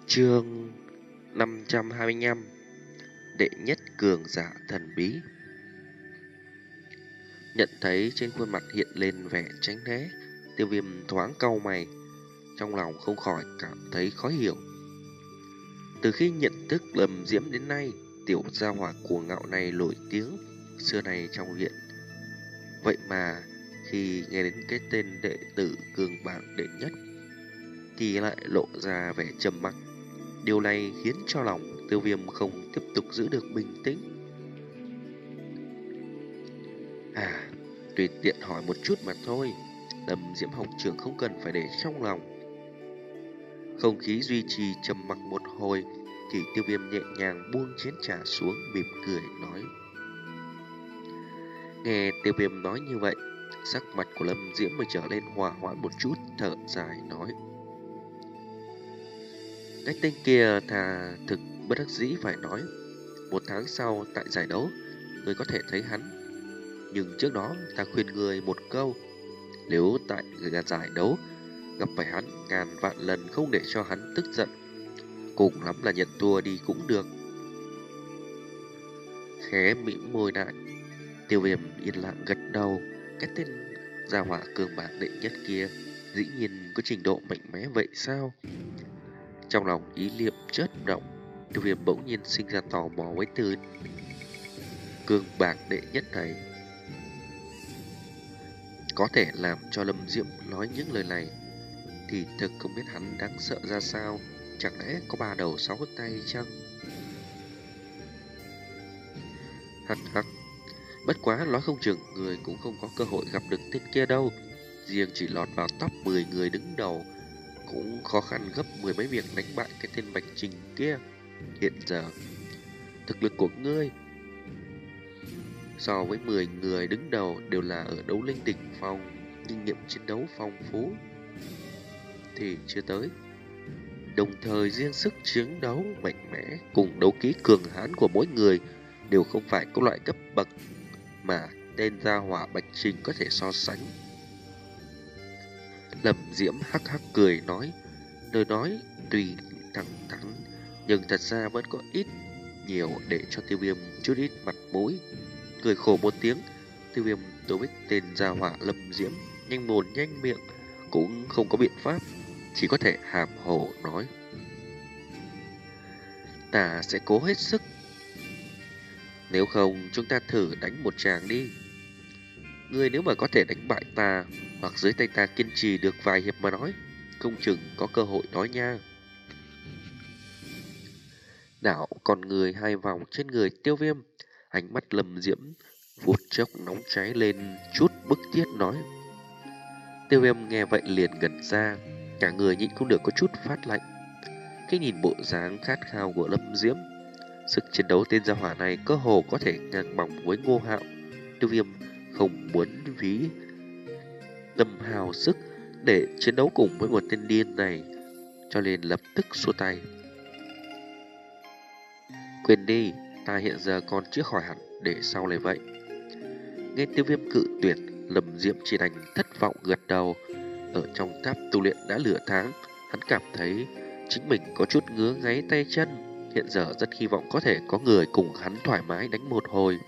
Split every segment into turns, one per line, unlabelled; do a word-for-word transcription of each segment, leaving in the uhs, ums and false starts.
Chương năm trăm hai mươi lăm. Đệ nhất cường giả thần bí. Nhận thấy trên khuôn mặt hiện lên vẻ tránh né, Tiêu Viêm thoáng cau mày, trong lòng không khỏi cảm thấy khó hiểu. Từ khi nhận thức Lâm Diễm đến nay, tiểu gia hỏa cuồng ngạo này nổi tiếng xưa nay trong viện. Vậy mà khi nghe đến cái tên đệ tử cường bảng đệ nhất thì lại lộ ra vẻ trầm mặc. Điều này khiến cho lòng Tiêu Viêm không tiếp tục giữ được bình tĩnh. À, tùy tiện hỏi một chút mà thôi. Lâm Diễm học trưởng không cần phải để trong lòng. Không khí duy trì trầm mặc một hồi thì Tiêu Viêm nhẹ nhàng buông chén trà xuống, mỉm cười nói. Nghe Tiêu Viêm nói như vậy, sắc mặt của Lâm Diễm mới trở lên hòa hoãn một chút, thở dài nói. Cái tên kia thà thực bất đắc dĩ phải nói. Một tháng sau tại giải đấu, người có thể thấy hắn. Nhưng trước đó ta khuyên người một câu. Nếu tại giải đấu gặp phải hắn, ngàn vạn lần không để cho hắn tức giận. Cùng lắm là nhận thua đi cũng được. Khẽ mỉm môi lại, Tiêu Viêm yên lặng gật đầu. Cái tên gia hỏa cường bảng đệ nhất kia dĩ nhiên có trình độ mạnh mẽ vậy sao? Trong lòng ý niệm chớp động, Tiêu Viêm bỗng nhiên sinh ra tò mò với từ cường bảng đệ nhất này. Có thể làm cho Lâm Diễm nói những lời này thì thực không biết hắn đáng sợ ra sao. Chẳng lẽ có ba đầu sáu tay chăng? Hắc hắc, bất quá nói không chừng người cũng không có cơ hội gặp được tên kia đâu. Riêng chỉ lọt vào top mười người đứng đầu cũng khó khăn gấp mười mấy việc đánh bại cái tên Bạch Trình kia. Hiện giờ thực lực của ngươi so với mười người đứng đầu đều là ở đấu linh đỉnh phong, kinh nghiệm chiến đấu phong phú thì chưa tới. Đồng thời riêng sức chiến đấu mạnh mẽ cùng đấu kỹ cường hãn của mỗi người đều không phải có loại cấp bậc mà tên gia hỏa Bạch Trình có thể so sánh. Lâm Diễm hắc hắc cười nói, lời nói tuy thẳng thắn nhưng thật ra vẫn có ít nhiều để cho Tiêu Viêm chút ít mặt mũi. Cười khổ một tiếng, Tiêu Viêm đối với tên gia hỏa Lâm Diễm nhanh mồm nhanh miệng cũng không có biện pháp, chỉ có thể hàm hồ nói. Ta sẽ cố hết sức. Nếu không chúng ta thử đánh một tràng đi. Ngươi nếu mà có thể đánh bại ta, hoặc dưới tay ta kiên trì được vài hiệp mà nói, không chừng có cơ hội nói nha. Đảo con người hai vòng trên người Tiêu Viêm, ánh mắt Lâm Diễm phút chốc nóng cháy lên chút bức thiết nói. Tiêu Viêm nghe vậy liền ngẩn ra, cả người nhịn không được có chút phát lạnh. Cái nhìn bộ dáng khát khao của Lâm Diễm, sức chiến đấu tên gia hỏa này cơ hồ có thể ngang bằng với Ngô Hạo. Tiêu Viêm không muốn phí tâm hào sức để chiến đấu cùng với một tên điên này, cho nên lập tức xua tay. Quên đi, ta hiện giờ còn chưa khỏi hẳn, để sau này vậy. Nghe Tiêu Viêm cự tuyệt, Lâm Diễm chỉ đành thất vọng gật đầu. Ở trong tháp tu luyện đã nửa tháng, hắn cảm thấy chính mình có chút ngứa ngáy tay chân. Hiện giờ rất hy vọng có thể có người cùng hắn thoải mái đánh một hồi.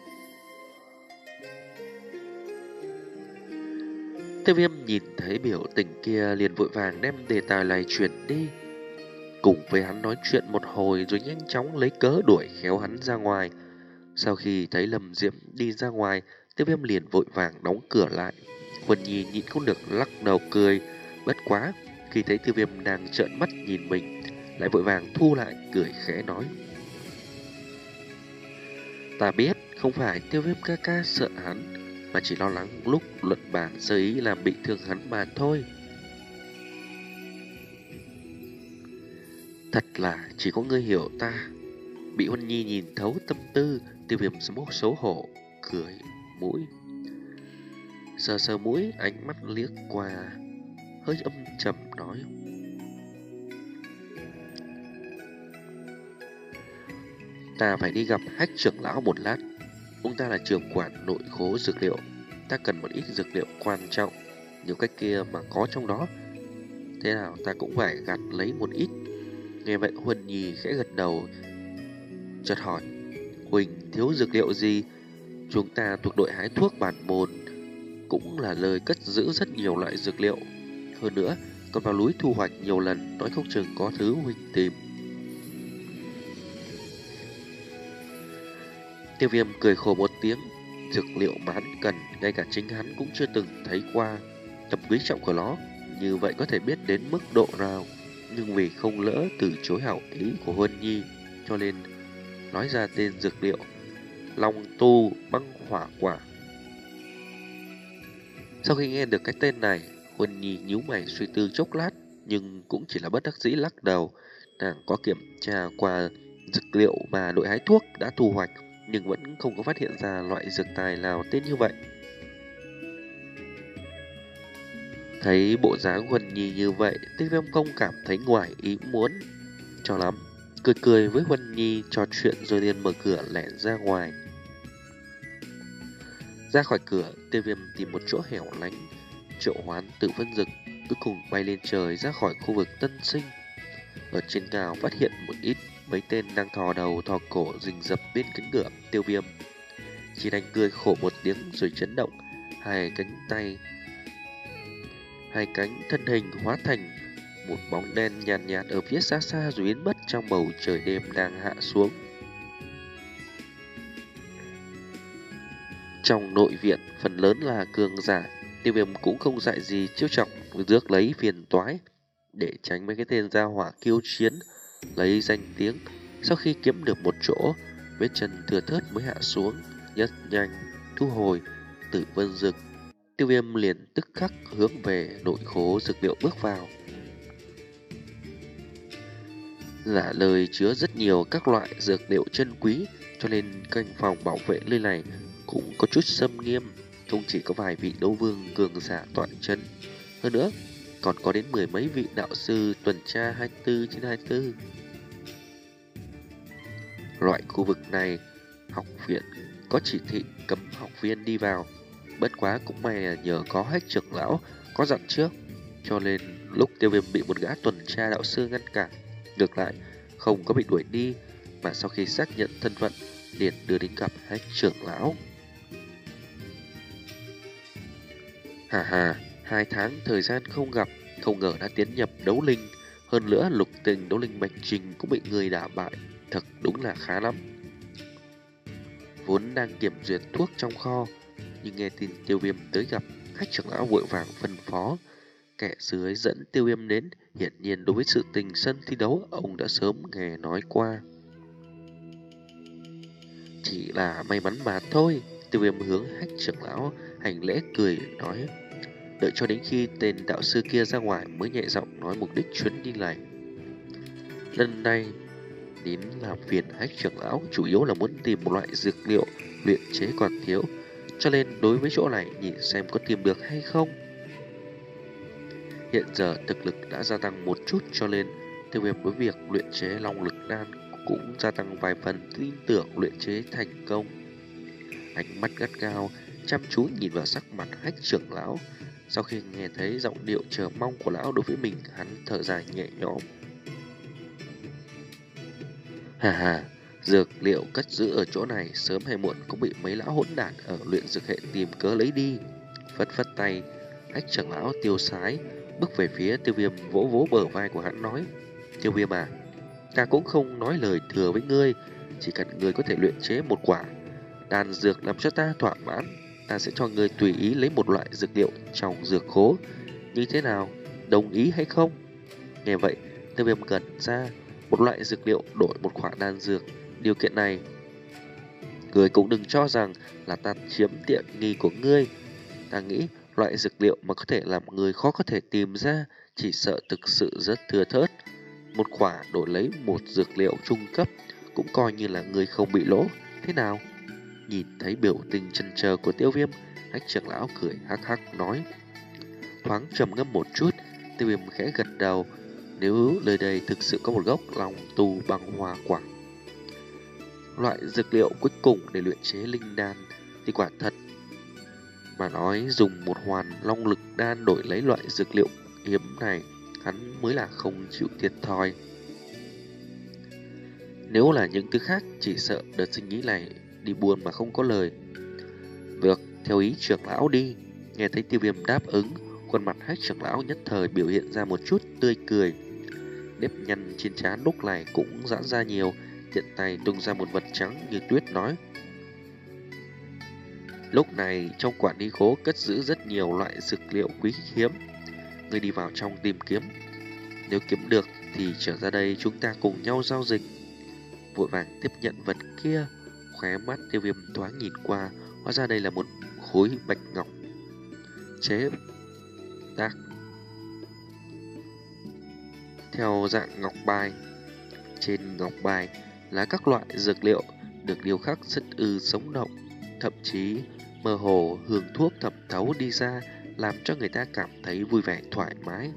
Tiêu Viêm nhìn thấy biểu tình kia liền vội vàng đem đề tài này chuyển đi, cùng với hắn nói chuyện một hồi rồi nhanh chóng lấy cớ đuổi khéo hắn ra ngoài. Sau khi thấy Lâm Diễm đi ra ngoài, Tiêu Viêm liền vội vàng đóng cửa lại. Huân Nhi nhịn không được lắc đầu cười, bất quá khi thấy Tiêu Viêm đang trợn mắt nhìn mình, lại vội vàng thu lại cười khẽ nói. Ta biết không phải Tiêu Viêm ca ca sợ hắn, mà chỉ lo lắng lúc luận bàn sơ ý làm bị thương hắn mà thôi. Thật là chỉ có ngươi hiểu ta. Bị Huân Nhi nhìn thấu tâm tư, Tiêu Viêm mốt xấu hổ, cười mũi. Sờ sờ mũi, ánh mắt liếc qua, hơi âm trầm nói. Ta phải đi gặp Hách trưởng lão một lát. Ông ta là trưởng quản nội khố dược liệu. Ta cần một ít dược liệu quan trọng, nhiều cách kia mà có trong đó. Thế nào ta cũng phải gặt lấy một ít. Nghe vậy Huân Nhi khẽ gật đầu, chợt hỏi: Huỳnh thiếu dược liệu gì? Chúng ta thuộc đội hái thuốc bản môn, cũng là nơi cất giữ rất nhiều loại dược liệu. Hơn nữa, còn vào núi thu hoạch nhiều lần, nói không chừng có thứ Huỳnh tìm. Tiêu Viêm cười khổ một tiếng, dược liệu mà hắn cần, ngay cả chính hắn cũng chưa từng thấy qua. Tầm quý trọng của nó như vậy có thể biết đến mức độ nào, nhưng vì không lỡ từ chối hảo ý của Huân Nhi, cho nên nói ra tên dược liệu Long Tu Băng Hỏa Quả. Sau khi nghe được cái tên này, Huân Nhi nhíu mày suy tư chốc lát, nhưng cũng chỉ là bất đắc dĩ lắc đầu. Nàng có kiểm tra qua dược liệu mà đội hái thuốc đã thu hoạch, nhưng vẫn không có phát hiện ra loại dược tài nào tên như vậy. Thấy bộ dáng Huân Nhi như vậy, Tiêu Viêm không cảm thấy ngoài ý muốn cho lắm, cười cười với Huân Nhi trò chuyện rồi liền mở cửa lẻn ra ngoài. Ra khỏi cửa, Tiêu Viêm tìm một chỗ hẻo lánh, triệu hoán Tử Vân Dực, cuối cùng bay lên trời ra khỏi khu vực Tân Sinh. Ở trên cao phát hiện một ít mấy tên đang thò đầu thò cổ rình rập bên cánh cửa Tiêu Viêm. Chỉ đành cười khổ một tiếng rồi chấn động, hai cánh tay, hai cánh thân hình hóa thành một bóng đen nhàn nhạt, nhạt ở phía xa xa rồi biến mất trong bầu trời đêm đang hạ xuống. Trong nội viện, phần lớn là cường giả, Tiêu Viêm cũng không dại gì chiêu trọng rước lấy phiền toái để tránh mấy cái tên gia hỏa kiêu chiến, lấy danh tiếng. Sau khi kiếm được một chỗ, vết chân thừa thớt mới hạ xuống, nhất nhanh thu hồi Tử Vân Dực. Tiêu Viêm liền tức khắc hướng về nội khố dược liệu bước vào. Là lời chứa rất nhiều các loại dược liệu chân quý, cho nên canh phòng bảo vệ nơi này cũng có chút xâm nghiêm, không chỉ có vài vị đấu vương cường giả tọa chân, hơn nữa còn có đến mười mấy vị đạo sư tuần tra hai mươi tư trên hai mươi tư. Loại khu vực này, học viện có chỉ thị cấm học viên đi vào, bất quá cũng may là nhờ có Hách trưởng lão có dặn trước, cho nên lúc Tiêu Viêm bị một gã tuần tra đạo sư ngăn cản, ngược lại không có bị đuổi đi, mà sau khi xác nhận thân phận liền đưa đến gặp Hách trưởng lão. Hà hà, hai tháng thời gian không gặp, không ngờ đã tiến nhập đấu linh, hơn nữa lục tình đấu linh bạch trình cũng bị người đả bại, thật đúng là khá lắm. Vốn đang kiểm duyệt thuốc trong kho, nhưng nghe tin Tiêu Viêm tới gặp, Hách trưởng lão vội vàng phân phó kẻ dưới dẫn Tiêu Viêm đến. Hiển nhiên đối với sự tình sân thi đấu, ông đã sớm nghe nói qua. Chỉ là may mắn mà thôi. Tiêu Viêm hướng Hách trưởng lão hành lễ cười nói, đợi cho đến khi tên đạo sư kia ra ngoài mới nhẹ giọng nói mục đích chuyến đi này. Lần này đến làm phiền Hách trưởng lão chủ yếu là muốn tìm một loại dược liệu luyện chế còn thiếu, cho nên đối với chỗ này nhìn xem có tìm được hay không. Hiện giờ thực lực đã gia tăng một chút, cho nên Tiêu Viêm với việc luyện chế long lực đan cũng gia tăng vài phần tin tưởng luyện chế thành công. Ánh mắt gắt gao chăm chú nhìn vào sắc mặt Hách trưởng lão. Sau khi nghe thấy giọng điệu chờ mong của lão đối với mình, hắn thở dài nhẹ nhõm. Hà hà, dược liệu cất giữ ở chỗ này sớm hay muộn cũng bị mấy lão hỗn đản ở luyện dược hệ tìm cớ lấy đi. Phất phất tay, Hách trưởng lão tiêu sái bước về phía Tiêu Viêm, vỗ vỗ bờ vai của hắn nói, Tiêu Viêm à, ta cũng không nói lời thừa với ngươi, chỉ cần ngươi có thể luyện chế một quả đan dược làm cho ta thỏa mãn, ta sẽ cho ngươi tùy ý lấy một loại dược liệu trong dược khố. Như thế nào, đồng ý hay không? Nghe vậy, Tiêu Viêm gật ra, một loại dược liệu đổi một quả đan dược. Điều kiện này, ngươi cũng đừng cho rằng là ta chiếm tiện nghi của ngươi. Ta nghĩ loại dược liệu mà có thể làm người khó có thể tìm ra, chỉ sợ thực sự rất thưa thớt. Một quả đổi lấy một dược liệu trung cấp cũng coi như là người không bị lỗ. Thế nào? Nhìn thấy biểu tình chần chờ của Tiêu Viêm, Hách trưởng lão cười hắc hắc nói. Thoáng trầm ngâm một chút, Tiêu Viêm khẽ gật đầu. Nếu nơi đây thực sự có một gốc long tu băng hoa quả, loại dược liệu cuối cùng để luyện chế linh đan, thì quả thật mà nói dùng một hoàn long lực đan đổi lấy loại dược liệu hiếm này, hắn mới là không chịu thiệt thòi. Nếu là những thứ khác, chỉ sợ đợt sinh ý này đi buôn mà không có lời. Được, theo ý trưởng lão đi. Nghe thấy Tiêu Viêm đáp ứng, khuôn mặt Hách trưởng lão nhất thời biểu hiện ra một chút tươi cười. Nếp nhăn trên trán lúc này cũng giãn ra nhiều, tiện tay tung ra một vật trắng như tuyết nói. Lúc này trong quản lý khố cất giữ rất nhiều loại dược liệu quý hiếm. Ngươi đi vào trong tìm kiếm. Nếu kiếm được thì trở ra đây chúng ta cùng nhau giao dịch. Vội vàng tiếp nhận vật kia, khóe mắt Tiêu Viêm thoáng nhìn qua, hóa ra đây là một khối bạch ngọc chế tác theo dạng ngọc bài. Trên ngọc bài là các loại dược liệu được điêu khắc rất ư sống động, thậm chí mơ hồ hương thuốc thẩm thấu đi ra, làm cho người ta cảm thấy vui vẻ thoải mái.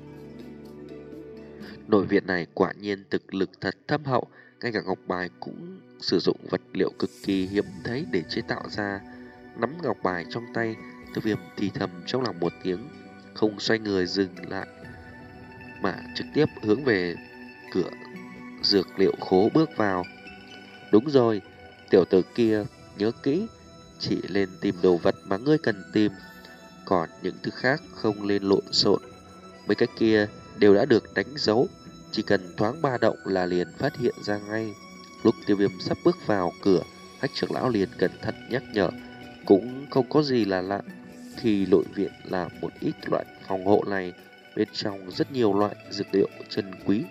Nội viện này quả nhiên thực lực thật thâm hậu, ngay cả ngọc bài cũng sử dụng vật liệu cực kỳ hiếm thấy để chế tạo ra. Nắm ngọc bài trong tay, Tiêu Viêm thì thầm trong lòng một tiếng, không xoay người dừng lại, mà trực tiếp hướng về cửa dược liệu khố bước vào. Đúng rồi, tiểu tử kia, nhớ kỹ, chỉ lên tìm đồ vật mà ngươi cần tìm, còn những thứ khác không lên lộn xộn. Mấy cái kia đều đã được đánh dấu, chỉ cần thoáng ba động là liền phát hiện ra ngay. Lúc Tiêu Viêm sắp bước vào cửa, Hách trưởng lão liền cẩn thận nhắc nhở, cũng không có gì là lạ. Khi nội viện là một ít loại phòng hộ này, bên trong rất nhiều loại dược liệu chân quý.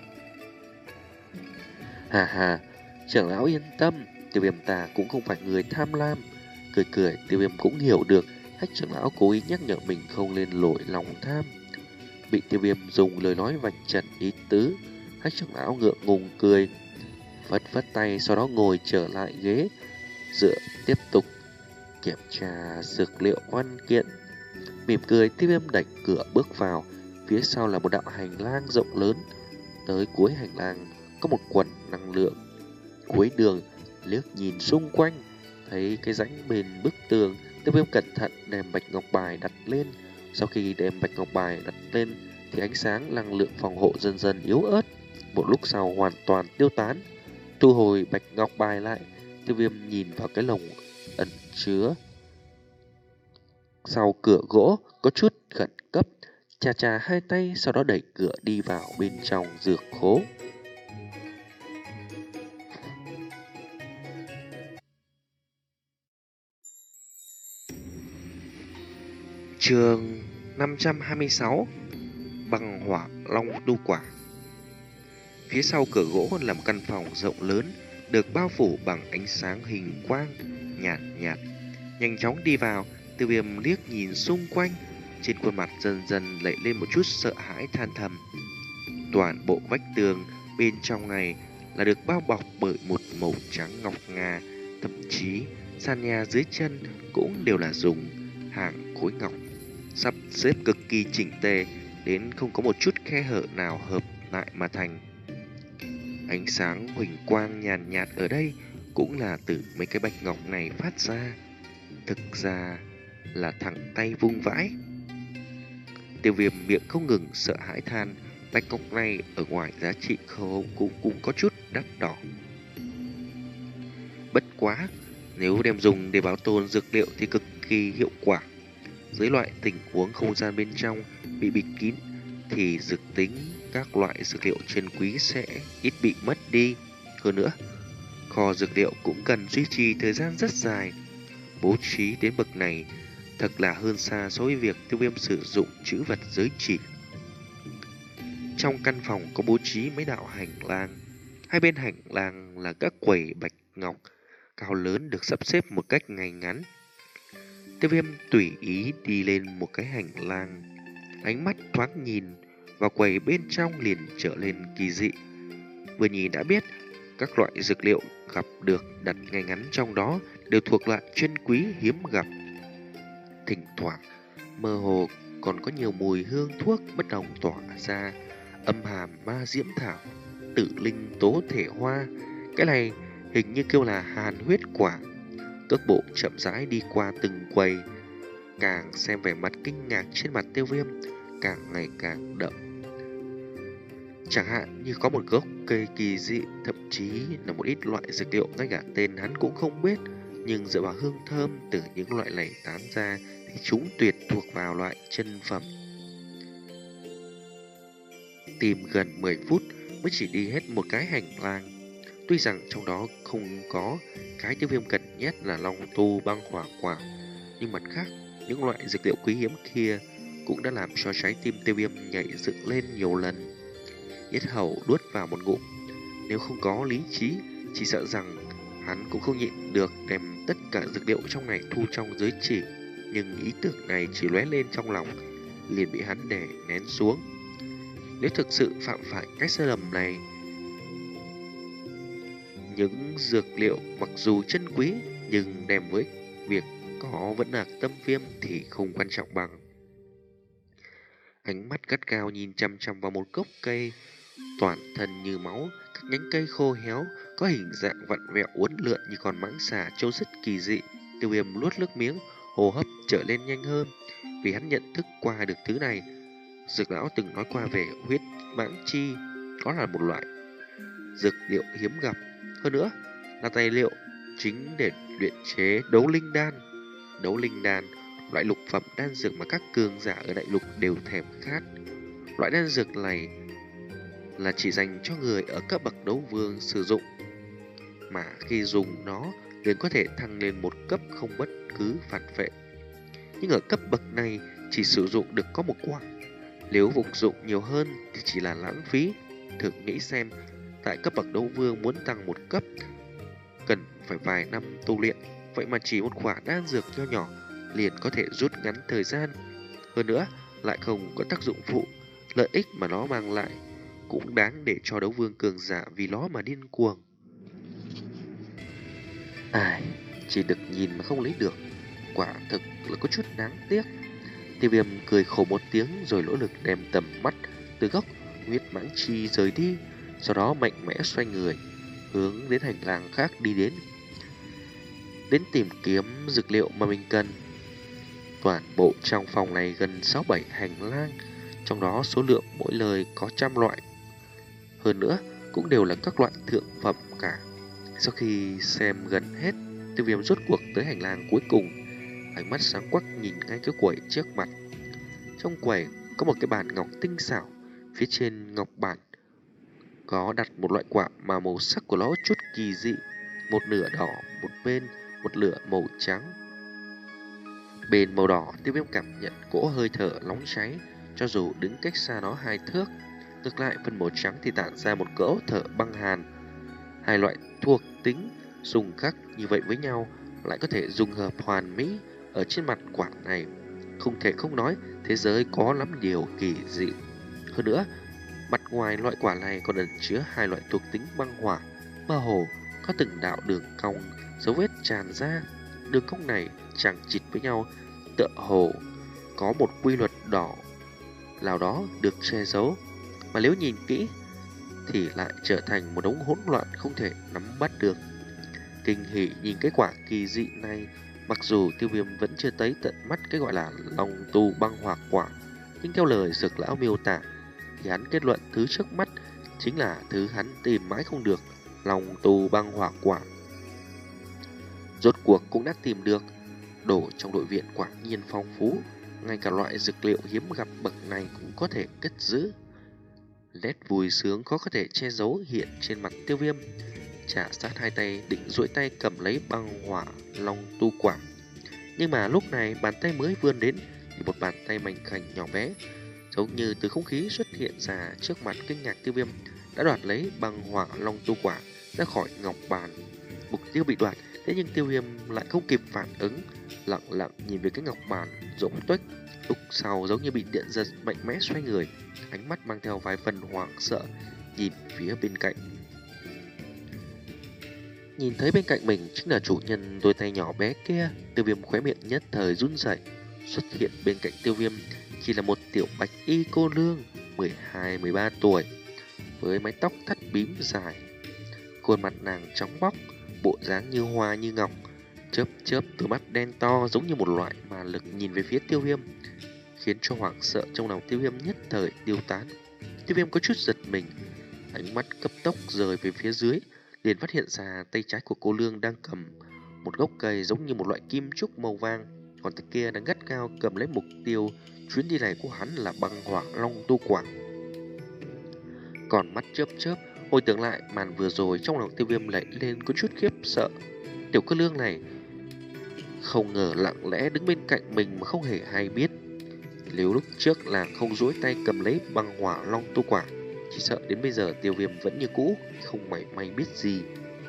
Hà hà, trưởng lão yên tâm, Tiêu Viêm ta cũng không phải người tham lam. Cười cười, Tiêu Viêm cũng hiểu được Hách trưởng lão cố ý nhắc nhở mình không lên lội lòng tham. Bị Tiêu Viêm dùng lời nói vạch trần ý tứ, Hách trưởng lão ngượng ngùng cười, vất vất tay, sau đó ngồi trở lại ghế, dựa tiếp tục kiểm tra dược liệu văn kiện. Mỉm cười, Tiêu Viêm đẩy cửa bước vào, phía sau là một đạo hành lang rộng lớn. Tới cuối hành lang có một quần năng lượng. Cuối đường liếc nhìn xung quanh, thấy cái rãnh bên bức tường, Tiêu Viêm cẩn thận đem bạch ngọc bài đặt lên. Sau khi đem bạch ngọc bài đặt lên thì ánh sáng năng lượng phòng hộ dần dần yếu ớt, một lúc sau hoàn toàn tiêu tán. Thu hồi bạch ngọc bài lại, Tiêu Viêm nhìn vào cái lồng ẩn chứa sau cửa gỗ, có chút khẩn cấp, chà chà hai tay, sau đó đẩy cửa đi vào bên trong dược khố. Chương năm trăm hai mươi sáu, Băng hỏa long đu quả. Phía sau cửa gỗ là một căn phòng rộng lớn, được bao phủ bằng ánh sáng hình quang nhạt nhạt. Nhanh chóng đi vào, Tiêu Viêm liếc nhìn xung quanh, trên khuôn mặt dần dần lệ lên một chút sợ hãi than thầm. Toàn bộ vách tường bên trong này là được bao bọc bởi một màu trắng ngọc ngà, thậm chí sàn nhà dưới chân cũng đều là dùng hàng khối ngọc sắp xếp cực kỳ chỉnh tề, đến không có một chút khe hở nào hợp lại mà thành. Ánh sáng huỳnh quang nhàn nhạt, nhạt ở đây cũng là từ mấy cái bạch ngọc này phát ra, thực ra là thẳng tay vung vãi. Tiêu Viêm miệng không ngừng sợ hãi than, bạch ngọc này ở ngoài giá trị không cũng, cũng có chút đắt đỏ. Bất quá, nếu đem dùng để bảo tồn dược liệu thì cực kỳ hiệu quả. Dưới loại tình huống không gian bên trong bị bịt kín thì dược tính các loại dược liệu chân quý sẽ ít bị mất đi. Hơn nữa, kho dược liệu cũng cần duy trì thời gian rất dài. Bố trí đến bậc này thật là hơn xa so với việc Tiêu Viêm sử dụng chữ vật giới chỉ. Trong căn phòng có bố trí mấy đạo hành lang. Hai bên hành lang là các quầy bạch ngọc cao lớn được sắp xếp một cách ngay ngắn. Tiêu Viêm tùy ý đi lên một cái hành lang, ánh mắt thoáng nhìn vào quầy bên trong liền trở lên kỳ dị. Vừa nhìn đã biết các loại dược liệu gặp được đặt ngay ngắn trong đó đều thuộc loại chân quý hiếm gặp. Thỉnh thoảng mơ hồ còn có nhiều mùi hương thuốc bất đồng tỏa ra, âm hàm ma diễm thảo, tử linh tố thể hoa. Cái này hình như kêu là hàn huyết quả. Cước bộ chậm rãi đi qua từng quầy, càng xem vẻ mặt kinh ngạc trên mặt Tiêu Viêm càng ngày càng đậm. Chẳng hạn như có một gốc cây kỳ dị, thậm chí là một ít loại dược liệu ngay cả tên hắn cũng không biết, nhưng dựa vào hương thơm từ những loại này tán ra thì chúng tuyệt thuộc vào loại chân phẩm. Tìm gần mười phút mới chỉ đi hết một cái hành lang. Tuy rằng trong đó không có cái Tiêu Viêm cần nhất là long tu băng hỏa quả, nhưng mặt khác, những loại dược liệu quý hiếm kia cũng đã làm cho trái tim Tiêu Viêm nhảy dựng lên nhiều lần. Yết hầu nuốt vào một ngụm, nếu không có lý trí, chỉ sợ rằng hắn cũng không nhịn được đem tất cả dược liệu trong này thu trong giới chỉ. Nhưng ý tưởng này chỉ lóe lên trong lòng, liền bị hắn đè nén xuống. Nếu thực sự phạm phải cái sai lầm này, những dược liệu mặc dù chân quý nhưng đem với việc có vẫn là tâm viêm thì không quan trọng bằng. Ánh mắt gắt gao nhìn chăm chăm vào một gốc cây, toàn thân như máu, các nhánh cây khô héo, có hình dạng vặn vẹo uốn lượn như con mãng xà trông rất kỳ dị. Tiêu Viêm nuốt nước miếng, hô hấp trở lên nhanh hơn, vì hắn nhận thức qua được thứ này. Dược lão từng nói qua về huyết mãng chi, đó là một loại dược liệu hiếm gặp, hơn nữa là tài liệu chính để luyện chế đấu linh đan. Đấu linh đan, loại lục phẩm đan dược mà các cường giả ở đại lục đều thèm khát. Loại đan dược này là chỉ dành cho người ở cấp bậc đấu vương sử dụng, mà khi dùng nó liền có thể thăng lên một cấp không bất cứ phản vệ. Nhưng ở cấp bậc này chỉ sử dụng được có một quả, nếu phục dụng nhiều hơn thì chỉ là lãng phí. Thử nghĩ xem, tại cấp bậc đấu vương muốn tăng một cấp cần phải vài năm tu luyện, vậy mà chỉ một quả đan dược nho nhỏ liền có thể rút ngắn thời gian. Hơn nữa lại không có tác dụng phụ, lợi ích mà nó mang lại cũng đáng để cho đấu vương cường giả vì nó mà điên cuồng. Ai, chỉ được nhìn mà không lấy được, quả thực là có chút đáng tiếc. Tiêu Viêm cười khổ một tiếng rồi nỗ lực đem tầm mắt từ góc huyết mãng chi rời đi, sau đó mạnh mẽ xoay người hướng đến hành lang khác đi đến, đến tìm kiếm dược liệu mà mình cần. Toàn bộ trong phòng này gần sáu bảy hành lang, trong đó số lượng mỗi lời có trăm loại, hơn nữa cũng đều là các loại thượng phẩm cả. Sau khi xem gần hết, Tiêu Viêm rốt cuộc tới hành lang cuối cùng, ánh mắt sáng quắc nhìn ngay cái quầy trước mặt. Trong quầy có một cái bàn ngọc tinh xảo, phía trên ngọc bản có đặt một loại quả mà màu sắc của nó chút kỳ dị, một nửa đỏ một bên, một nửa màu trắng. Bên màu đỏ, Tiêu Viêm cảm nhận cỗ hơi thở nóng cháy, cho dù đứng cách xa nó hai thước. Ngược lại, phần màu trắng thì tản ra một cỗ thở băng hàn. Hai loại thuộc tính xung khắc như vậy với nhau lại có thể dung hợp hoàn mỹ ở trên mặt quả này. Không thể không nói, thế giới có lắm điều kỳ dị. Hơn nữa, mặt ngoài loại quả này còn ẩn chứa hai loại thuộc tính băng hỏa, mơ hồ có từng đạo đường cong, dấu vết tràn ra. Đường cong này chằng chịt với nhau, tựa hồ có một quy luật đỏ nào đó được che giấu, mà nếu nhìn kỹ thì lại trở thành một đống hỗn loạn không thể nắm bắt được. Kinh hỉ nhìn cái quả kỳ dị này, mặc dù Tiêu Viêm vẫn chưa thấy tận mắt cái gọi là long tu băng hỏa quả, nhưng theo lời Dược lão miêu tả thì hắn kết luận thứ trước mắt chính là thứ hắn tìm mãi không được, long tu băng hỏa quả. Rốt cuộc cũng đã tìm được. Đồ trong đội viện quả nhiên phong phú, ngay cả loại dược liệu hiếm gặp bậc này cũng có thể cất giữ. Nét vui sướng khó có thể che giấu hiện trên mặt Tiêu Viêm, chả sát hai tay định duỗi tay cầm lấy băng hỏa long tu quả. Nhưng mà lúc này bàn tay mới vươn đến thì một bàn tay mảnh khảnh nhỏ bé, giống như từ không khí xuất hiện ra trước mặt kinh ngạc Tiêu Viêm, đã đoạt lấy băng hỏa long tu quả ra khỏi ngọc bàn. Mục tiêu bị đoạt, thế nhưng Tiêu Viêm lại không kịp phản ứng, lặng lặng nhìn về cái ngọc bàn rỗng tuếch. Lúc sau giống như bị điện giật, mạnh mẽ xoay người, ánh mắt mang theo vài phần hoảng sợ nhìn phía bên cạnh. Nhìn thấy bên cạnh mình chính là chủ nhân đôi tay nhỏ bé kia, Tiêu Viêm khóe miệng nhất thời run rẩy. Xuất hiện bên cạnh Tiêu Viêm chỉ là một tiểu bạch y cô nương mười hai mười ba tuổi, với mái tóc thắt bím dài, khuôn mặt nàng trắng bóc, bộ dáng như hoa như ngọc, chớp chớp đôi mắt đen to giống như một loại ma lực nhìn về phía Tiêu Viêm, khiến cho hoảng sợ trong lòng Tiêu Viêm nhất thời tiêu tán. Tiêu Viêm có chút giật mình, Ánh mắt cấp tốc rời về phía dưới, liền phát hiện ra tay trái của cô Lương đang cầm một gốc cây giống như một loại kim trúc màu vàng, còn tay kia đang gắt gao cầm lấy mục tiêu chuyến đi này của hắn là băng hỏa long tu quả. Còn mắt chớp chớp, hồi tưởng lại màn vừa rồi, trong lòng Tiêu Viêm lại lên có chút khiếp sợ. Tiểu cô lương này không ngờ lặng lẽ đứng bên cạnh mình mà không hề hay biết. Nếu lúc trước là không duỗi tay cầm lấy băng hỏa long tu quả, chỉ sợ đến bây giờ Tiêu Viêm vẫn như cũ, không mảy may biết gì.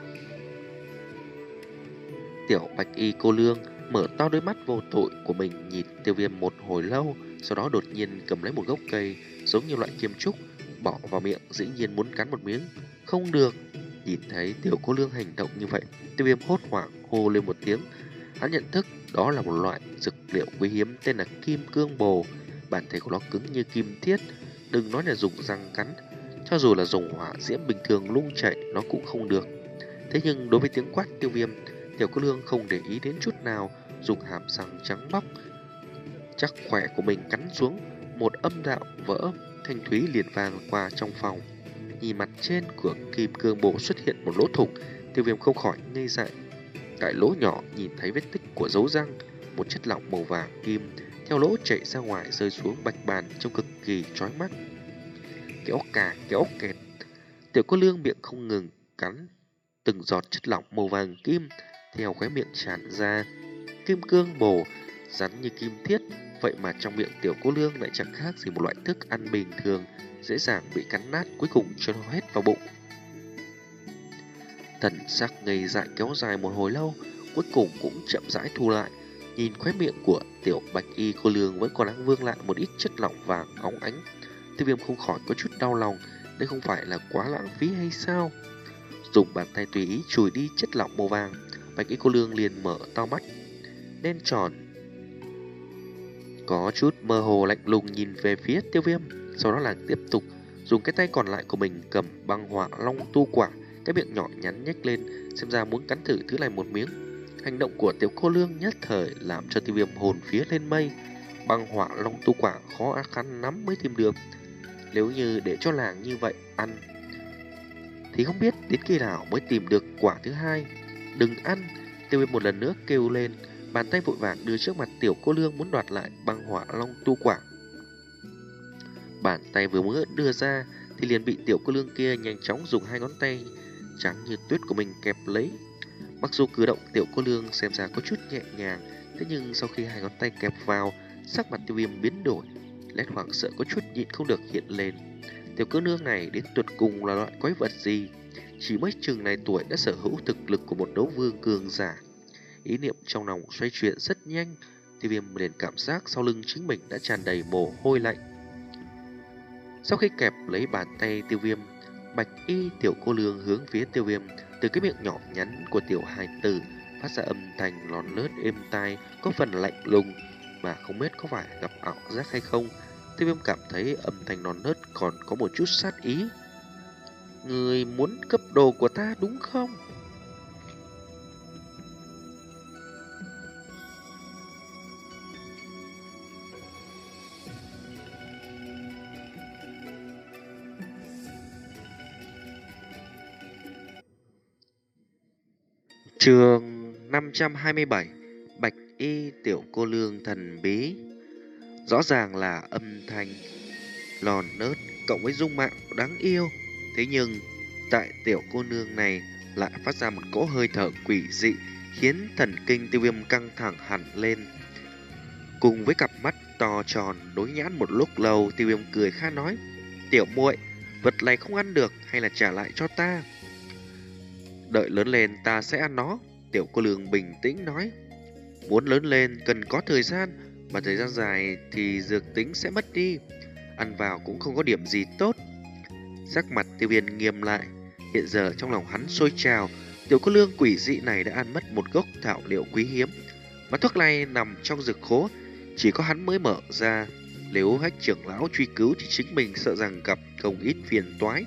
Tiểu bạch y cô lương mở to đôi mắt vô tội của mình nhìn Tiêu Viêm một hồi lâu, sau đó đột nhiên cầm lấy một gốc cây giống như loại kim trúc, bỏ vào miệng, dĩ nhiên muốn cắn một miếng. Không được. Nhìn thấy tiểu cô lương hành động như vậy, Tiêu Viêm hốt hoảng hô lên một tiếng. Hắn nhận thức đó là một loại dược liệu quý hiếm tên là kim cương bồ. Bản thể của nó cứng như kim thiết, đừng nói là dùng răng cắn, cho dù là dùng hỏa diễm bình thường lung chạy nó cũng không được. Thế nhưng đối với tiếng quát Tiêu Viêm, tiểu cô lương không để ý đến chút nào, dùng hàm răng trắng bóc chắc khỏe của mình cắn xuống. Một âm đạo vỡ thanh thúy liền vang qua trong phòng. Nhìn mặt trên của kim cương bộ xuất hiện một lỗ thủng, Tiêu Viêm không khỏi ngây dại. Tại lỗ nhỏ nhìn thấy vết tích của dấu răng, một chất lỏng màu vàng kim theo lỗ chảy ra ngoài rơi xuống bạch bàn trông cực kỳ chói mắt. Kéo cà kéo kẹt, tiểu cô lương miệng không ngừng cắn từng giọt chất lỏng màu vàng kim theo khóe miệng tràn ra. Kim cương bồ rắn như kim thiết, vậy mà trong miệng tiểu cô lương lại chẳng khác gì một loại thức ăn bình thường, dễ dàng bị cắn nát, cuối cùng cho nó hết vào bụng. Thần sắc ngây dại kéo dài một hồi lâu, cuối cùng cũng chậm rãi thu lại. Nhìn khóe miệng của tiểu bạch y cô lương vẫn còn đang vương lại một ít chất lỏng vàng óng ánh, Tiêu Viêm không khỏi có chút đau lòng. Đây không phải là quá lãng phí hay sao? Dùng bàn tay tùy ý chùi đi chất lỏng màu vàng, bạch y cô lương liền mở to mắt đen tròn, có chút mơ hồ lạnh lùng nhìn về phía Tiêu Viêm. Sau đó là tiếp tục dùng cái tay còn lại của mình cầm băng hỏa long tu quả, cái miệng nhỏ nhắn nhếch lên, xem ra muốn cắn thử thứ này một miếng. Hành động của tiểu cô lương nhất thời làm cho Tiêu Viêm hồn phía lên mây. Băng hỏa long tu quả khó khăn lắm mới tìm được, nếu như để cho làng như vậy ăn thì không biết đến khi nào mới tìm được quả thứ hai. Đừng ăn! Tiêu Viêm một lần nữa kêu lên, bàn tay vội vàng đưa trước mặt tiểu cô lương muốn đoạt lại băng hỏa long tu quả. Bàn tay vừa mới đưa ra thì liền bị tiểu cô lương kia nhanh chóng dùng hai ngón tay trắng như tuyết của mình kẹp lấy. Mặc dù cử động tiểu cô lương xem ra có chút nhẹ nhàng, thế nhưng sau khi hai ngón tay kẹp vào, sắc mặt Tiêu Viêm biến đổi, nét hoảng sợ có chút nhịn không được hiện lên. Tiểu cô nương này đến tuyệt cùng là loại quái vật gì? Chỉ mới chừng này tuổi đã sở hữu thực lực của một đấu vương cường giả. Ý niệm trong lòng xoay chuyển rất nhanh, Tiêu Viêm liền cảm giác sau lưng chính mình đã tràn đầy mồ hôi lạnh. Sau khi kẹp lấy bàn tay Tiêu Viêm, bạch y tiểu cô lương hướng phía Tiêu Viêm, từ cái miệng nhỏ nhắn của tiểu hài tử phát ra âm thanh lon lớt êm tai, có phần lạnh lùng, mà không biết có phải gặp ảo giác hay không. Tiêu Viêm cảm thấy âm thanh non nớt còn có một chút sát ý. Người muốn cấp đồ của ta đúng không? Chương năm trăm hai mươi bảy. Bạch y tiểu cô lương thần bí. Rõ ràng là âm thanh lòn nớt cộng với dung mạo đáng yêu, thế nhưng tại tiểu cô nương này lại phát ra một cỗ hơi thở quỷ dị, khiến thần kinh Tiêu Viêm căng thẳng hẳn lên. Cùng với cặp mắt to tròn đối nhãn một lúc lâu, Tiêu Viêm cười kha nói: "Tiểu muội, vật này không ăn được, hay là trả lại cho ta? Đợi lớn lên ta sẽ ăn nó." Tiểu cô lương bình tĩnh nói: "Muốn lớn lên cần có thời gian, mà thời gian dài thì dược tính sẽ mất đi, ăn vào cũng không có điểm gì tốt." Sắc mặt Tiêu Viêm nghiêm lại, hiện giờ trong lòng hắn sôi trào. Tiểu cô lương quỷ dị này đã ăn mất một gốc thảo liệu quý hiếm, mà thuốc này nằm trong dược khố, chỉ có hắn mới mở ra. Nếu Hách trưởng lão truy cứu thì chính mình sợ rằng gặp không ít phiền toái.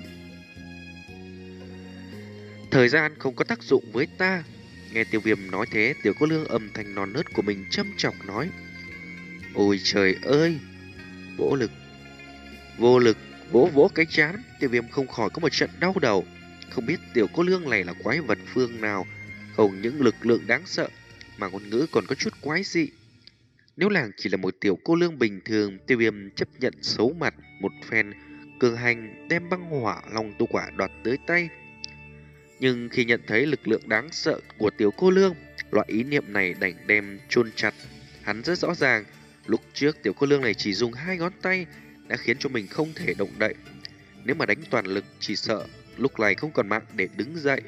Thời gian không có tác dụng với ta. Nghe Tiêu Viêm nói thế, tiểu cô lương âm thanh non nớt của mình châm chọc nói: "Ôi trời ơi, vô lực, vô lực Vỗ vỗ cái trán, Tiêu Viêm không khỏi có một trận đau đầu. Không biết tiểu cô nương này là quái vật phương nào, không những lực lượng đáng sợ mà ngôn ngữ còn có chút quái dị. Nếu làng chỉ là một tiểu cô nương bình thường, Tiêu Viêm chấp nhận xấu mặt một phen cường hành đem băng hỏa long tu quả đoạt tới tay. Nhưng khi nhận thấy lực lượng đáng sợ của tiểu cô nương, loại ý niệm này đành đem chôn chặt. Hắn rất rõ ràng, lúc trước tiểu cô nương này chỉ dùng hai ngón tay đã khiến cho mình không thể động đậy. Nếu mà đánh toàn lực chỉ sợ lúc này không còn mạng để đứng dậy.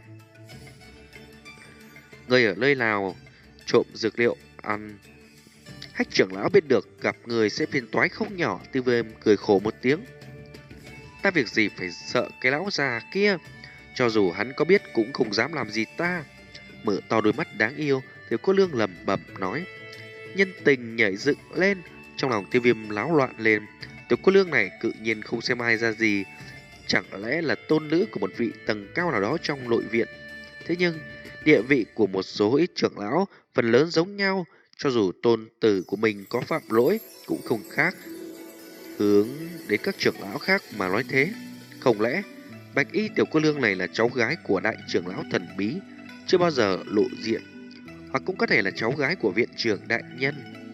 Người ở nơi nào trộm dược liệu ăn, Hách trưởng lão biết được gặp người sẽ phiền toái không nhỏ. Tiêu Viêm cười khổ một tiếng. Ta việc gì phải sợ cái lão già kia, cho dù hắn có biết cũng không dám làm gì ta. Mở to đôi mắt đáng yêu, tiểu cô nương lẩm bẩm nói. Nhân tình nhảy dựng lên, trong lòng Tiêu Viêm láo loạn lên. Tiểu cô nương này cự nhiên không xem ai ra gì, chẳng lẽ là tôn nữ của một vị tầng cao nào đó trong nội viện. Thế nhưng địa vị của một số ít trưởng lão phần lớn giống nhau, cho dù tôn tử của mình có phạm lỗi cũng không khác hướng đến các trưởng lão khác mà nói thế. Không lẽ bạch y tiểu cô nương này là cháu gái của đại trưởng lão thần bí, chưa bao giờ lộ diện, hoặc cũng có thể là cháu gái của viện trưởng đại nhân.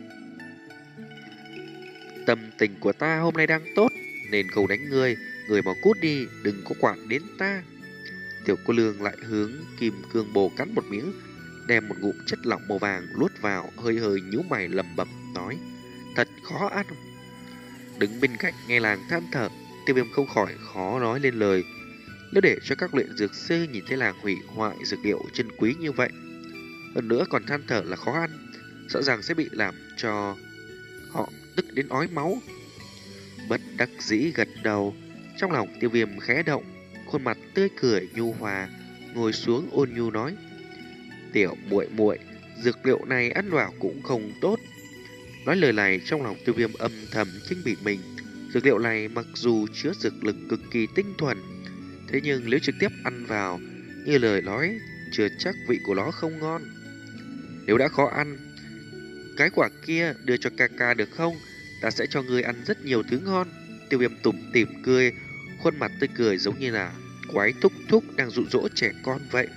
Tâm tình của ta hôm nay đang tốt nên không đánh ngươi, người mau cút đi, đừng có quản đến ta. Tiểu cô nương lại hướng kim cương bồ cắn một miếng, đem một ngụm chất lỏng màu vàng luốt vào, hơi hơi nhíu mày lẩm bẩm nói: thật khó ăn. Đứng bên cạnh nghe làng than thở, Tiêu Viêm không khỏi khó nói lên lời. Nếu để cho các luyện dược sư nhìn thấy làng hủy hoại dược liệu chân quý như vậy, hơn nữa còn than thở là khó ăn, sợ rằng sẽ bị làm cho họ tức đến ói máu. Bất đắc dĩ gật đầu, trong lòng Tiêu Viêm khẽ động, khuôn mặt tươi cười nhu hòa, ngồi xuống ôn nhu nói: tiểu muội muội, dược liệu này ăn vào cũng không tốt. Nói lời này, trong lòng Tiêu Viêm âm thầm khinh bỉ mình. Dược liệu này mặc dù chứa dược lực cực kỳ tinh thuần, thế nhưng nếu trực tiếp ăn vào, như lời nói, chưa chắc vị của nó không ngon. Nếu đã khó ăn, cái quả kia đưa cho ca ca được không? Ta sẽ cho ngươi ăn rất nhiều thứ ngon. Tiêu Viêm tủm tỉm cười, khuôn mặt tươi cười giống như là quái thúc thúc đang dụ dỗ trẻ con vậy.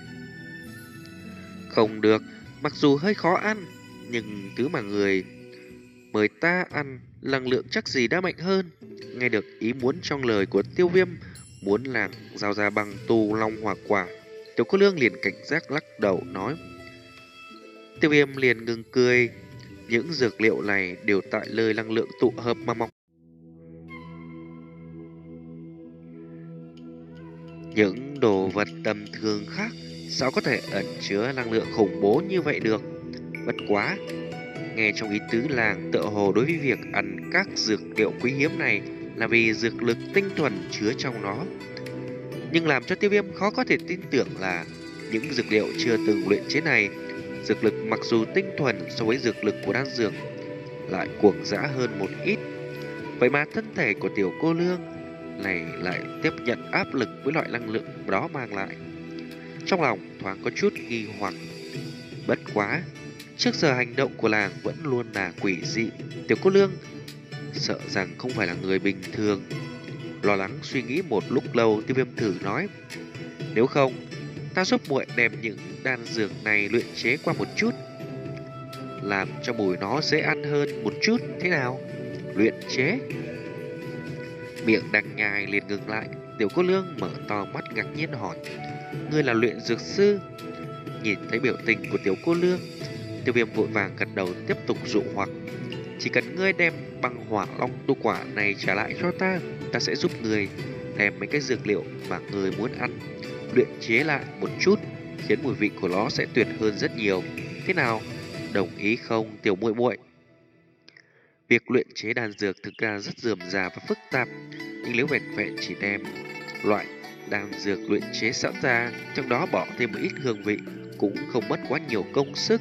Không được, mặc dù hơi khó ăn, nhưng thứ mà người mời ta ăn năng lượng chắc gì đã mạnh hơn. Nghe được ý muốn trong lời của Tiêu Viêm, muốn làng giao ra bằng tù long hỏa quả, tiểu cô nương liền cảnh giác lắc đầu nói. Tiêu Viêm liền ngừng cười. Những dược liệu này đều tại lời năng lượng tụ hợp mà mọc. Những đồ vật tầm thường khác sao có thể ẩn chứa năng lượng khủng bố như vậy được? Bất quá, nghe trong ý tứ làng tựa hồ đối với việc ăn các dược liệu quý hiếm này là vì dược lực tinh thuần chứa trong nó. Nhưng làm cho Tiêu Viêm khó có thể tin tưởng là những dược liệu chưa từng luyện chế này, dược lực mặc dù tinh thuần so với dược lực của đan dược lại cuồng dã hơn một ít. Vậy mà thân thể của tiểu cô nương này lại tiếp nhận áp lực với loại năng lượng đó mang lại. Trong lòng thoáng có chút nghi hoặc. Bất quá, trước giờ hành động của làng vẫn luôn là quỷ dị. Tiểu cô nương sợ rằng không phải là người bình thường. Lo lắng suy nghĩ một lúc lâu, Tiêu Viêm thử nói: nếu không, ta giúp muội đem những đan dược này luyện chế qua một chút, làm cho mùi nó dễ ăn hơn một chút, thế nào? Luyện chế? Miệng đang nhai liền ngừng lại. Tiểu cô nương mở to mắt ngạc nhiên hỏi: ngươi là luyện dược sư? Nhìn thấy biểu tình của tiểu cô nương, Tiêu Viêm vội vàng gật đầu tiếp tục dụ hoặc: chỉ cần ngươi đem băng hỏa long tu quả này trả lại cho ta, ta sẽ giúp ngươi đem mấy cái dược liệu mà ngươi muốn ăn luyện chế lại một chút, khiến mùi vị của nó sẽ tuyệt hơn rất nhiều. Thế nào, đồng ý không tiểu muội muội? Việc luyện chế đan dược thực ra rất rườm rà và phức tạp, nhưng nếu vẹn vẹn chỉ đem loại đan dược luyện chế sẵn ra, trong đó bỏ thêm một ít hương vị, cũng không mất quá nhiều công sức.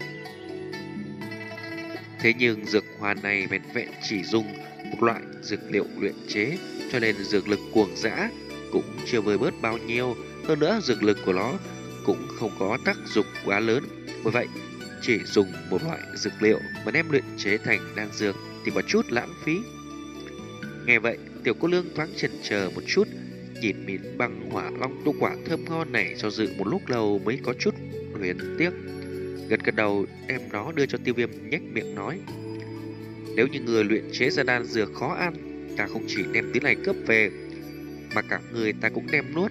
Thế nhưng dược hoàn này vẹn vẹn chỉ dùng một loại dược liệu luyện chế, cho nên dược lực cuồng dã cũng chưa vơi bớt bao nhiêu. Hơn nữa dược lực của nó cũng không có tác dụng quá lớn. Bởi vậy, chỉ dùng một loại dược liệu mà đem luyện chế thành đan dược thì có chút lãng phí. Nghe vậy, Tiểu cô nương thoáng chần chờ một chút, nhìn miếng băng hỏa long đu quả thơm ngon này cho dự một lúc lâu mới có chút luyến tiếc. Gật gật đầu đem nó đưa cho Tiêu Viêm, nhếch miệng nói: nếu như người luyện chế ra đan dược khó ăn, ta không chỉ đem thứ này cướp về, mà cả người ta cũng đem nuốt.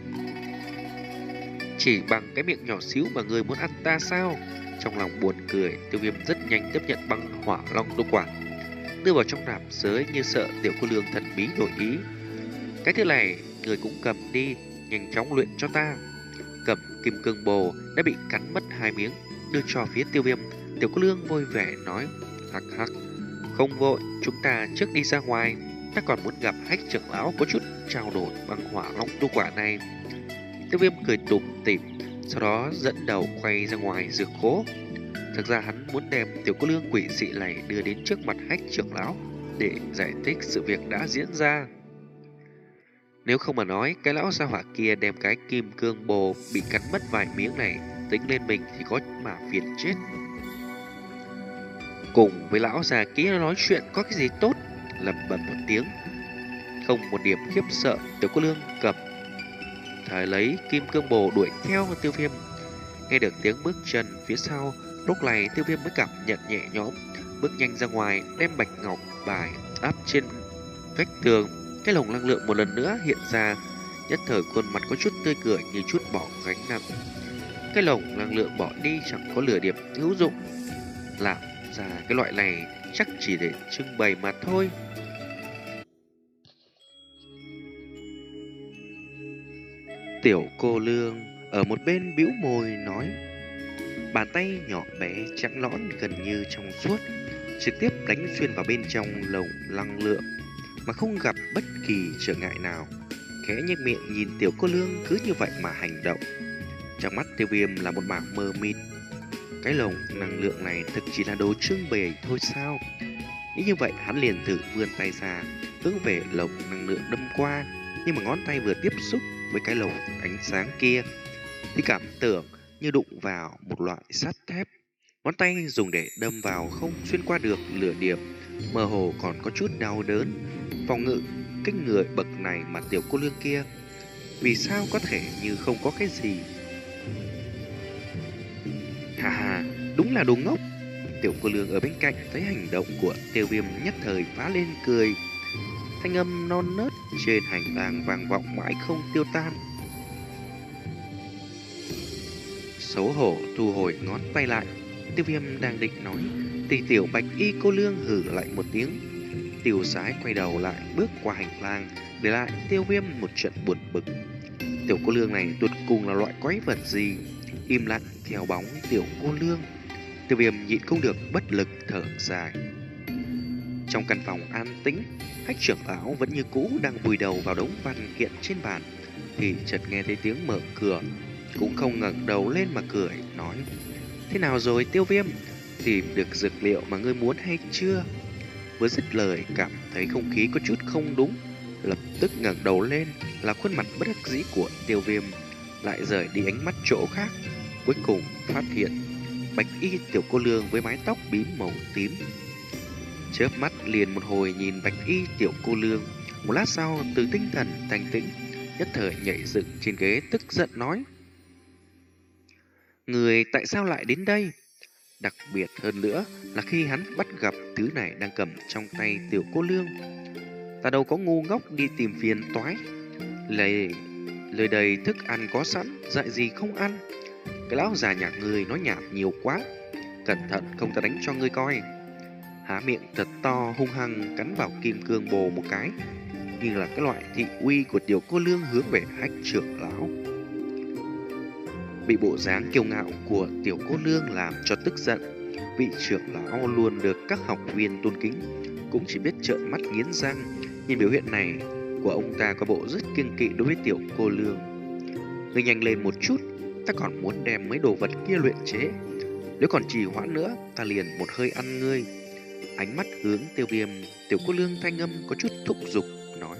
Chỉ bằng cái miệng nhỏ xíu mà người muốn ăn ta sao? Trong lòng buồn cười, Tiêu Viêm rất nhanh tiếp nhận băng hỏa long đu quả, đưa vào trong nạp giới như sợ tiểu cô nương thần bí đổi ý. Cái thứ này người cũng cầm đi, nhanh chóng luyện cho ta. Cầm kim cương bồ đã bị cắn mất hai miếng, đưa cho phía Tiêu Viêm. Tiểu cô nương vui vẻ nói: hắc hắc, không vội, chúng ta trước đi ra ngoài, ta còn muốn gặp Hách trưởng lão có chút trao đổi băng hỏa long đu quả này. Tiêu Viêm cười tủm tỉm, sau đó dẫn đầu quay ra ngoài dược khố. Thực ra hắn muốn đem tiểu cô nương quỷ dị này đưa đến trước mặt Hách trưởng lão để giải thích sự việc đã diễn ra. Nếu không mà nói, cái lão gia hỏa kia đem cái kim cương bồ bị cắn mất vài miếng này tính lên mình thì có mà phiền chết. Cùng với lão già kia nói chuyện có cái gì tốt, lẩm bẩm một tiếng, không một điểm khiếp sợ. Tiểu cô nương cầm thời lấy kim cương bồ đuổi theo Tiêu Viêm. Nghe được tiếng bước chân phía sau, lúc này Tiêu Viêm mới cảm nhận nhẹ nhõm, bước nhanh ra ngoài, đem bạch ngọc bài áp trên vách tường. Cái lồng năng lượng một lần nữa hiện ra, nhất thời khuôn mặt có chút tươi cười như chút bỏ gánh nặng. Cái lồng năng lượng bỏ đi chẳng có lửa điểm hữu dụng, làm ra cái loại này chắc chỉ để trưng bày mà thôi. Tiểu cô nương ở một bên bĩu môi nói, bàn tay nhỏ bé trắng nõn gần như trong suốt trực tiếp đánh xuyên vào bên trong lồng năng lượng mà không gặp bất kỳ trở ngại nào. Khẽ nhếch miệng nhìn tiểu cô nương cứ như vậy mà hành động. Trong mắt Tiêu Viêm là một mảng mờ mịt. Cái lồng năng lượng này thực chỉ là đồ trưng bày thôi sao? Nghĩ như vậy hắn liền thử vươn tay ra, hướng về lồng năng lượng đâm qua. Nhưng mà ngón tay vừa tiếp xúc với cái lồng ánh sáng kia thì cảm tưởng như đụng vào một loại sắt thép. Ngón tay dùng để đâm vào không xuyên qua được lửa điểm, mơ hồ còn có chút đau đớn. Phòng ngự kinh người bậc này mà tiểu cô nương kia vì sao có thể như không có cái gì? Hà hà, đúng là đồ ngốc. Tiểu cô nương ở bên cạnh thấy hành động của Tiêu Viêm nhất thời phá lên cười. Thanh âm non nớt trên hành lang vang vọng mãi không tiêu tan. Xấu hổ thu hồi ngón tay lại, Tiêu Viêm đang định nói thì tiểu bạch y cô nương hử lạnh một tiếng, tiêu sái quay đầu lại bước qua hành lang, để lại Tiêu Viêm một trận buồn bực. Tiểu cô nương này tuột cùng là loại quái vật gì? Im lặng theo bóng tiểu cô nương, Tiêu Viêm nhịn không được bất lực thở dài. Trong căn phòng an tĩnh, Hách trưởng lão vẫn như cũ đang vùi đầu vào đống văn kiện trên bàn, thì chợt nghe thấy tiếng mở cửa, cũng không ngẩng đầu lên mà cười nói: thế nào rồi Tiêu Viêm, tìm được dược liệu mà ngươi muốn hay chưa? Vừa dứt lời cảm thấy không khí có chút không đúng, lập tức ngẩng đầu lên là khuôn mặt bất đắc dĩ của Tiêu Viêm, lại rời đi ánh mắt chỗ khác, cuối cùng phát hiện bạch y tiểu cô nương với mái tóc bím màu tím. Chớp mắt liền một hồi nhìn bạch y tiểu cô nương, một lát sau từ tinh thần thanh tĩnh nhất thời nhảy dựng trên ghế, tức giận nói: người tại sao lại đến đây? Đặc biệt hơn nữa là khi hắn bắt gặp thứ này đang cầm trong tay tiểu cô nương. Ta đâu có ngu ngốc đi tìm phiền toái. Lời, lời đầy thức ăn có sẵn, dạy gì không ăn. Cái lão già nhà ngươi nói nhảm nhiều quá, cẩn thận không ta đánh cho ngươi coi. Há miệng thật to hung hăng cắn vào kim cương bồ một cái, như là cái loại thị uy của tiểu cô nương hướng về Hách trưởng lão. Bị bộ dáng kiêu ngạo của tiểu cô nương làm cho tức giận, vị trưởng lão luôn được các học viên tôn kính cũng chỉ biết trợn mắt nghiến răng. Nhìn biểu hiện này của ông ta có bộ rất kiêng kỵ đối với tiểu cô nương. Ngươi nhanh lên một chút, ta còn muốn đem mấy đồ vật kia luyện chế. Nếu còn trì hoãn nữa, ta liền một hơi ăn ngươi. Ánh mắt hướng Tiêu Viêm, tiểu cô nương thanh âm có chút thúc giục nói: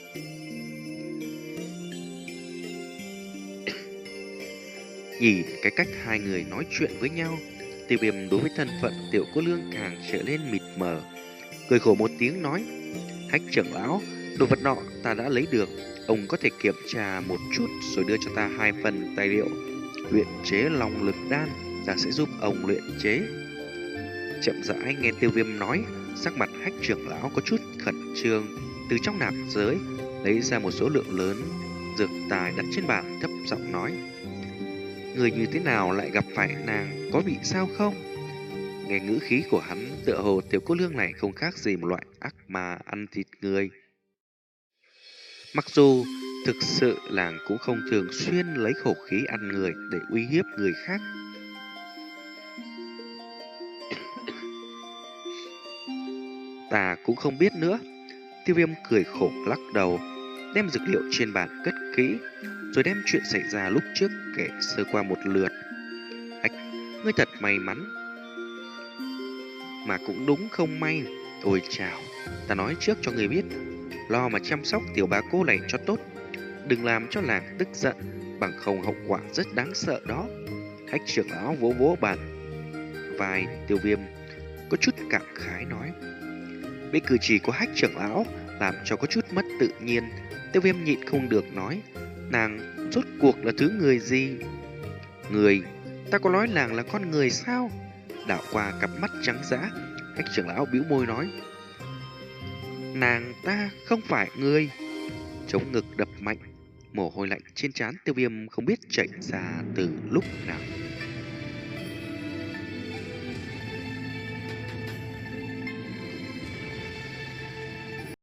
nhìn cái cách hai người nói chuyện với nhau, Tiêu Viêm đối với thân phận tiểu cô nương càng trở nên mịt mờ, cười khổ một tiếng nói: Hách trưởng lão,
Đồ vật nọ ta đã lấy được, ông có thể kiểm tra một chút rồi đưa cho ta hai phần tài liệu luyện chế long lực đan, ta sẽ giúp ông luyện chế. Chậm rãi nghe Tiêu Viêm nói, sắc mặt Hách trưởng lão có chút khẩn trương, từ trong nạp giới lấy ra một số lượng lớn dược tài đặt trên bàn, thấp giọng nói: người như thế nào lại gặp phải nàng, có bị sao không? Nghe ngữ khí của hắn, tựa hồ tiểu cô nương này không khác gì một loại ác ma ăn thịt người. Mặc dù thực sự làng cũng không thường xuyên lấy khẩu khí ăn người để uy hiếp người khác. Ta cũng không biết nữa. Tiêu Viêm cười khổ lắc đầu, đem dược liệu trên bàn cất kỹ, rồi đem chuyện xảy ra lúc trước kể sơ qua một lượt. Ách, ngươi thật may mắn. Mà cũng đúng không may. Ôi chào, ta nói trước cho người biết, lo mà chăm sóc tiểu bá cô này cho tốt, đừng làm cho làng tức giận, bằng không hậu quả rất đáng sợ đó. Hách trưởng lão vỗ vỗ bàn vai Tiêu Viêm, có chút cảm khái nói. Bị cử chỉ của Hách trưởng lão làm cho có chút mất tự nhiên. Tiêu Viêm nhịn không được nói, nàng rốt cuộc là thứ người gì? Người? Ta có nói nàng là con người sao? Đảo qua cặp mắt trắng dã, Hách trưởng lão bĩu môi nói, nàng ta không phải người. Chống ngực đập mạnh, mồ hôi lạnh trên trán Tiêu Viêm không biết chảy ra từ lúc nào.